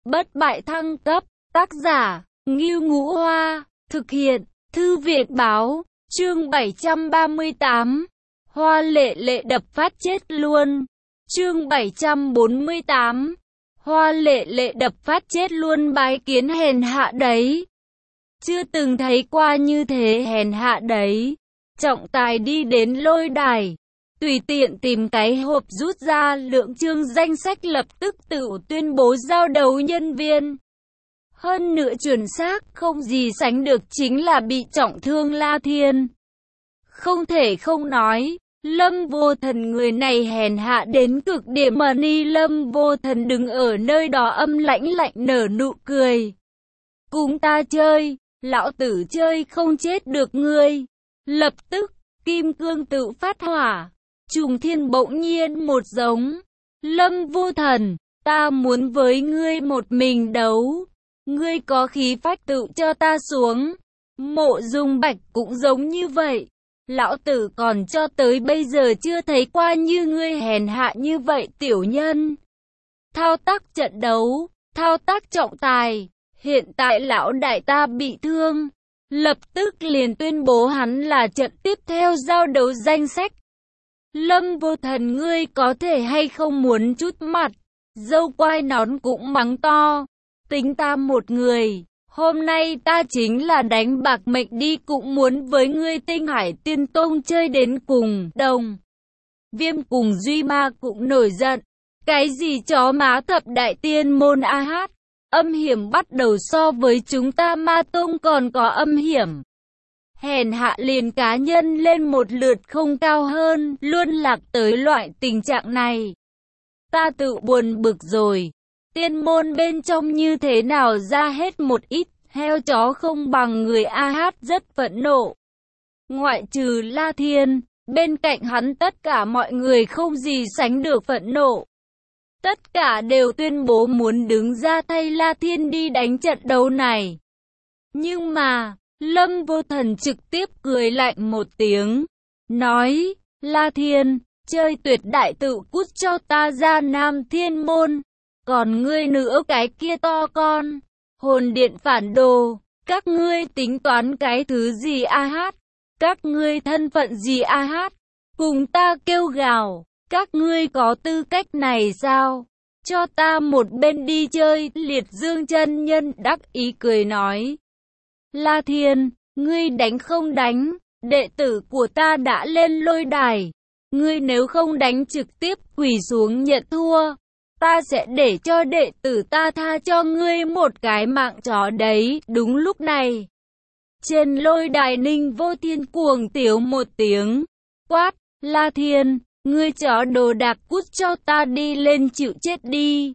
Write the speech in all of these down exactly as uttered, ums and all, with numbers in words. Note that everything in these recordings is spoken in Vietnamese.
bất bại thăng cấp, tác giả, Ngưu Ngũ Hoa, thực hiện, Thư viện Báo, chương bảy trăm ba mươi tám, Hoa Lệ Lệ đập phát chết luôn, chương bảy trăm bốn mươi tám, Hoa Lệ Lệ đập phát chết luôn, bái kiến hèn hạ đấy. Chưa từng thấy qua như thế, hèn hạ đấy. Trọng tài đi đến lôi đài, tùy tiện tìm cái hộp rút ra lượng chương danh sách, lập tức tự tuyên bố giao đấu nhân viên. Hơn nữa chuẩn xác, không gì sánh được chính là bị trọng thương La Thiên. Không thể không nói, Lâm Vô Thần người này hèn hạ đến cực điểm mà ni Lâm Vô Thần đứng ở nơi đó âm lãnh lạnh nở nụ cười. Cùng ta chơi, lão tử chơi không chết được ngươi. Lập tức, kim cương tự phát hỏa, trùng thiên bỗng nhiên một giống. Lâm Vô Thần, ta muốn với ngươi một mình đấu. Ngươi có khí phách tự cho ta xuống. Mộ Dung Bạch cũng giống như vậy. Lão tử còn cho tới bây giờ chưa thấy qua như ngươi hèn hạ như vậy tiểu nhân. Thao tác trận đấu, thao tác trọng tài. Hiện tại lão đại ta bị thương. Lập tức liền tuyên bố hắn là trận tiếp theo giao đấu danh sách. Lâm Vô Thần ngươi có thể hay không muốn chút mặt. Dâu quai nón cũng mắng to. Tính ta một người. Hôm nay ta chính là đánh bạc mệnh đi cũng muốn với ngươi Tinh Hải Tiên Tông chơi đến cùng. Đồng Viêm cùng Duy Ma cũng nổi giận. Cái gì chó má thập đại tiên môn a hát. Âm hiểm bắt đầu so với chúng ta Ma Tông còn có âm hiểm. Hèn hạ liền cá nhân lên một lượt không cao hơn, luôn lạc tới loại tình trạng này. Ta tự buồn bực rồi. Tiên môn bên trong như thế nào ra hết một ít, heo chó không bằng người a hát rất phẫn nộ. Ngoại trừ La Thiên, bên cạnh hắn tất cả mọi người không gì sánh được phẫn nộ. Tất cả đều tuyên bố muốn đứng ra thay La Thiên đi đánh trận đấu này. Nhưng mà, Lâm Vô Thần trực tiếp cười lạnh một tiếng, nói, La Thiên, chơi tuyệt đại tự cút cho ta ra Nam Thiên Môn. Còn ngươi nữa cái kia to con, hồn điện phản đồ, các ngươi tính toán cái thứ gì a hát, các ngươi thân phận gì a hát, cùng ta kêu gào, các ngươi có tư cách này sao, cho ta một bên đi chơi. Liệt Dương chân nhân đắc ý cười nói, La Thiên, ngươi đánh không đánh, đệ tử của ta đã lên lôi đài, ngươi nếu không đánh trực tiếp quỳ xuống nhận thua. Ta sẽ để cho đệ tử ta tha cho ngươi một cái mạng chó đấy. Đúng lúc này, trên lôi đài Ninh Vô Thiên cuồng tiếu một tiếng, quát, La Thiên, ngươi chó đồ đạc cút cho ta đi lên chịu chết đi.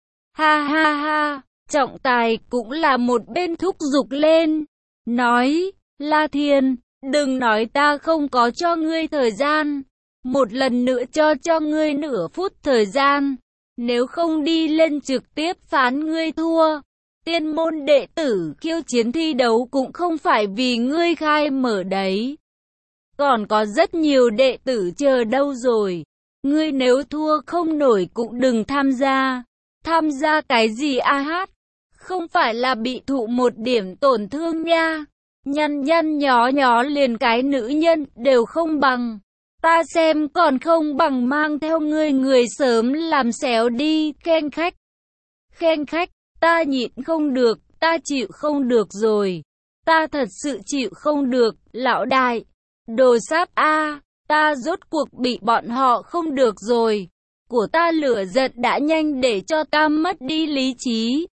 Ha ha ha, trọng tài cũng là một bên thúc giục lên, nói, La Thiên, đừng nói ta không có cho ngươi thời gian, một lần nữa cho cho ngươi nửa phút thời gian. Nếu không đi lên trực tiếp phán ngươi thua. Tiên môn đệ tử khiêu chiến thi đấu cũng không phải vì ngươi khai mở đấy. Còn có rất nhiều đệ tử chờ đâu rồi. Ngươi nếu thua không nổi cũng đừng tham gia. Tham gia cái gì a hát? Không phải là bị thụ một điểm tổn thương nha. Nhăn nhăn nhó nhó liền cái nữ nhân đều không bằng. Ta xem còn không bằng mang theo ngươi người sớm làm xéo đi. Khen khách, khen khách, ta nhịn không được, ta chịu không được rồi. Ta thật sự chịu không được, lão đại. Đồ sáp a, ta rốt cuộc bị bọn họ không được rồi. Của ta lửa giận đã nhanh để cho ta mất đi lý trí.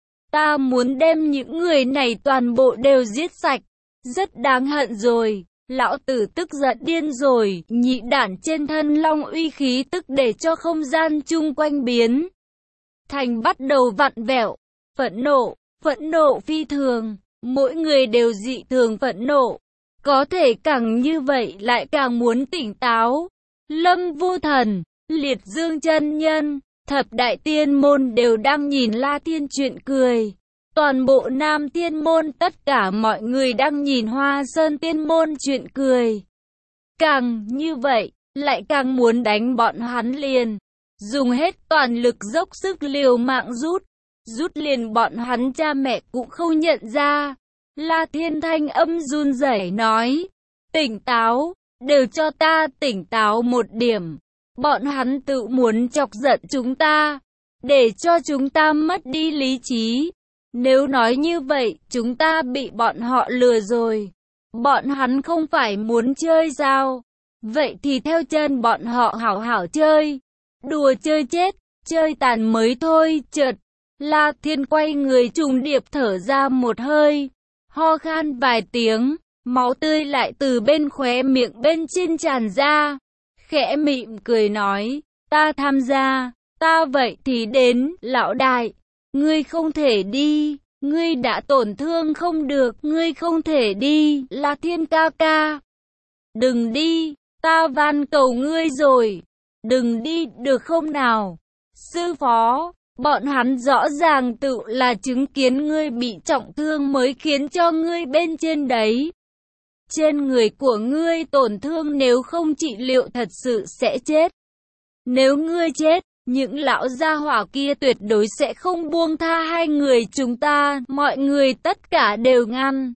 Ta muốn đem những người này toàn bộ đều giết sạch. Rất đáng hận rồi. Lão tử tức giận điên rồi, nhị đản trên thân long uy khí tức để cho không gian chung quanh biến thành bắt đầu vặn vẹo, phẫn nộ, phẫn nộ phi thường, mỗi người đều dị thường phẫn nộ, có thể càng như vậy lại càng muốn tỉnh táo. Lâm Vô Thần, Liệt Dương chân nhân, thập đại tiên môn đều đang nhìn La Thiên chuyện cười. Toàn bộ Nam Thiên Môn tất cả mọi người đang nhìn Hoa Sơn Tiên Môn chuyện cười. Càng như vậy, lại càng muốn đánh bọn hắn liền. Dùng hết toàn lực dốc sức liều mạng rút. rút liền bọn hắn cha mẹ cũng không nhận ra. La Thiên thanh âm run rẩy nói, tỉnh táo, đều cho ta tỉnh táo một điểm. Bọn hắn tự muốn chọc giận chúng ta, để cho chúng ta mất đi lý trí. Nếu nói như vậy, chúng ta bị bọn họ lừa rồi. Bọn hắn không phải muốn chơi sao? Vậy thì theo chân bọn họ hảo hảo chơi. Đùa chơi chết, chơi tàn mới thôi. Chợt, La Thiên quay người trùng điệp thở ra một hơi, ho khan vài tiếng, máu tươi lại từ bên khóe miệng bên trên tràn ra. Khẽ mỉm cười nói, ta tham gia, ta vậy thì đến. Lão đại, ngươi không thể đi, ngươi đã tổn thương không được, ngươi không thể đi. La Thiên ca ca, đừng đi, ta van cầu ngươi rồi, đừng đi được không nào? Sư phó, bọn hắn rõ ràng tự là chứng kiến ngươi bị trọng thương mới khiến cho ngươi bên trên đấy. Trên người của ngươi tổn thương, nếu không trị liệu thật sự sẽ chết. Nếu ngươi chết, những lão gia hỏa kia tuyệt đối sẽ không buông tha hai người chúng ta. Mọi người tất cả đều ngăn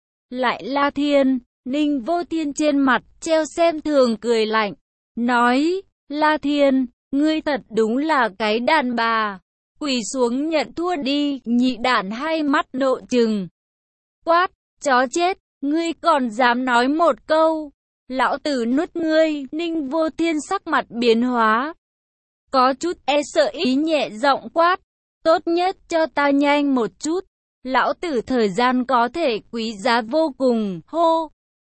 lại La Thiên. Ninh Vô Thiên trên mặt treo xem thường cười lạnh, nói, La Thiên, ngươi thật đúng là cái đàn bà. Quỳ xuống nhận thua đi. Nhị đản hai mắt nộ trừng, quát, chó chết, ngươi còn dám nói một câu, lão tử nuốt ngươi. Ninh Vô Thiên sắc mặt biến hóa, có chút e sợ ý nhẹ giọng quát, tốt nhất cho ta nhanh một chút, lão tử thời gian có thể quý giá vô cùng. Hô,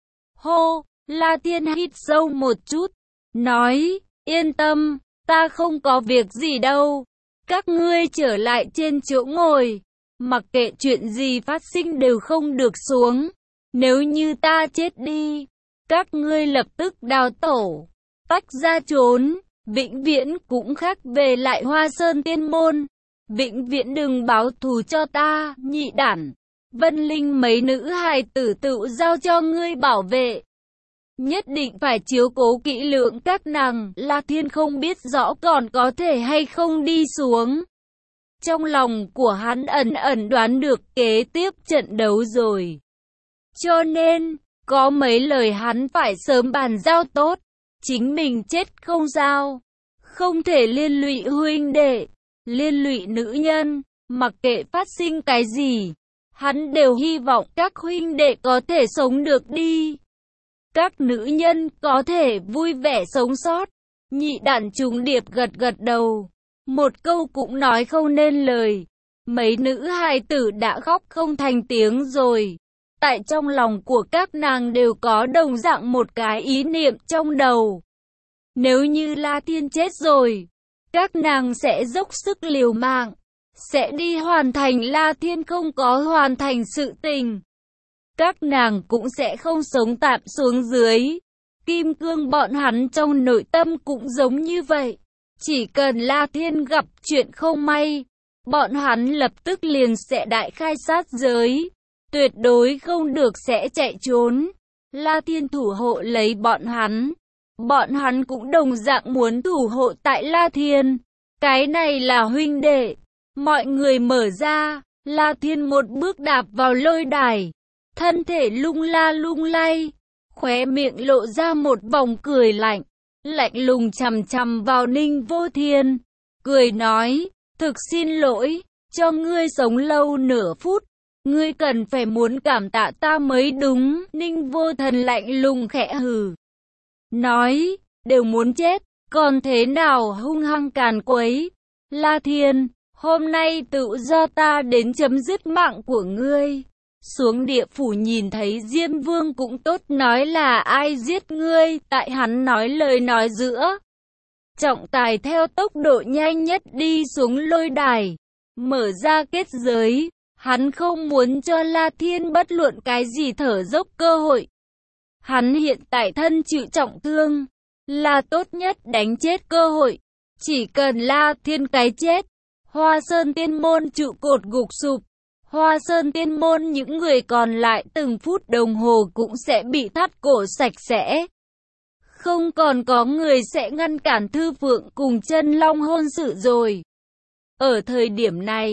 hô, La Thiên hít sâu một chút, nói, yên tâm, ta không có việc gì đâu, các ngươi trở lại trên chỗ ngồi, mặc kệ chuyện gì phát sinh đều không được xuống. Nếu như ta chết đi, các ngươi lập tức đào tổ, tách ra trốn, vĩnh viễn cũng khác về lại Hoa Sơn Tiên Môn. Vĩnh viễn đừng báo thù cho ta. Nhị đản, Vân Linh mấy nữ hài tử tự giao cho ngươi bảo vệ, nhất định phải chiếu cố kỹ lưỡng các nàng. La Thiên không biết rõ còn có thể hay không đi xuống. Trong lòng của hắn ẩn ẩn đoán được kế tiếp trận đấu rồi. Cho nên, có mấy lời hắn phải sớm bàn giao tốt. Chính mình chết không sao, không thể liên lụy huynh đệ, liên lụy nữ nhân, mặc kệ phát sinh cái gì, hắn đều hy vọng các huynh đệ có thể sống được đi. Các nữ nhân có thể vui vẻ sống sót. Nhị đản trùng điệp gật gật đầu, một câu cũng nói không nên lời. Mấy nữ hài tử đã khóc không thành tiếng rồi. Tại trong lòng của các nàng đều có đồng dạng một cái ý niệm trong đầu. Nếu như La Thiên chết rồi, các nàng sẽ dốc sức liều mạng, sẽ đi hoàn thành La Thiên không có hoàn thành sự tình. Các nàng cũng sẽ không sống tạm xuống dưới. Kim cương bọn hắn trong nội tâm cũng giống như vậy. Chỉ cần La Thiên gặp chuyện không may, bọn hắn lập tức liền sẽ đại khai sát giới. Tuyệt đối không được sẽ chạy trốn. La Thiên thủ hộ lấy bọn hắn. Bọn hắn cũng đồng dạng muốn thủ hộ tại La Thiên. Cái này là huynh đệ. Mọi người mở ra. La Thiên một bước đạp vào lôi đài. Thân thể lung la lung lay. Khóe miệng lộ ra một vòng cười lạnh. Lạnh lùng chằm chằm vào Ninh Vô Thiên. Cười nói, thực xin lỗi, cho ngươi sống lâu nửa phút. Ngươi cần phải muốn cảm tạ ta mới đúng. Ninh Vô Thần lạnh lùng khẽ hừ, nói, đều muốn chết, còn thế nào hung hăng càn quấy. La Thiên, hôm nay tự do ta đến chấm dứt mạng của ngươi. Xuống địa phủ nhìn thấy Diêm Vương cũng tốt, nói là ai giết ngươi, tại hắn nói lời nói giữa. Trọng tài theo tốc độ nhanh nhất đi xuống lôi đài, mở ra kết giới. Hắn không muốn cho La Thiên bất luận cái gì thở dốc cơ hội. Hắn hiện tại thân chịu trọng thương, là tốt nhất đánh chết cơ hội. Chỉ cần La Thiên cái chết, Hoa Sơn Tiên Môn trụ cột gục sụp. Hoa Sơn Tiên Môn những người còn lại từng phút đồng hồ cũng sẽ bị thắt cổ sạch sẽ. Không còn có người sẽ ngăn cản Thư Phượng cùng Chân Long hôn sự rồi. Ở thời điểm này,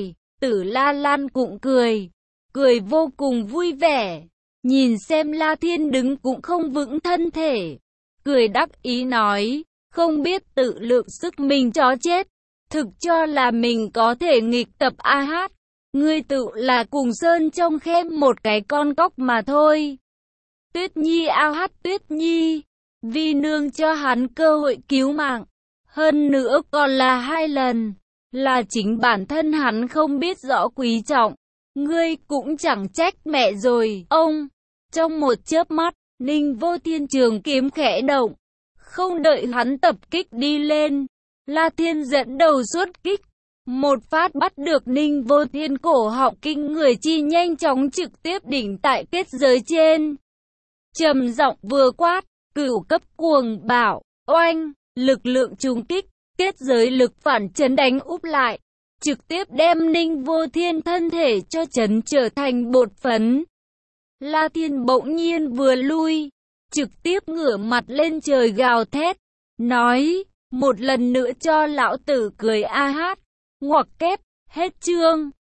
Tử La Lan cũng cười, cười vô cùng vui vẻ, nhìn xem La Thiên đứng cũng không vững thân thể, cười đắc ý nói, không biết tự lượng sức mình chó chết, thực cho là mình có thể nghịch tập a hát, ngươi tự là cùng sơn trong khe một cái con cóc mà thôi. Tuyết Nhi a hát Tuyết Nhi, vi nương cho hắn cơ hội cứu mạng, hơn nữa còn là hai lần, là chính bản thân hắn không biết rõ quý trọng, ngươi cũng chẳng trách mẹ rồi. Ông, trong một chớp mắt, Ninh Vô Thiên trường kiếm khẽ động, không đợi hắn tập kích đi lên, La Thiên dẫn đầu xuất kích, một phát bắt được Ninh Vô Thiên cổ họng kinh người chi nhanh chóng trực tiếp đỉnh tại kết giới trên. Trầm giọng vừa quát, cửu cấp cuồng bạo, oanh, lực lượng trùng kích, kết giới lực phản chấn đánh úp lại, trực tiếp đem Ninh Vô Thiên thân thể cho chấn trở thành bột phấn. La Thiên bỗng nhiên vừa lui, trực tiếp ngửa mặt lên trời gào thét, nói, một lần nữa cho lão tử cười a hát, ngoặc kép, hết chương.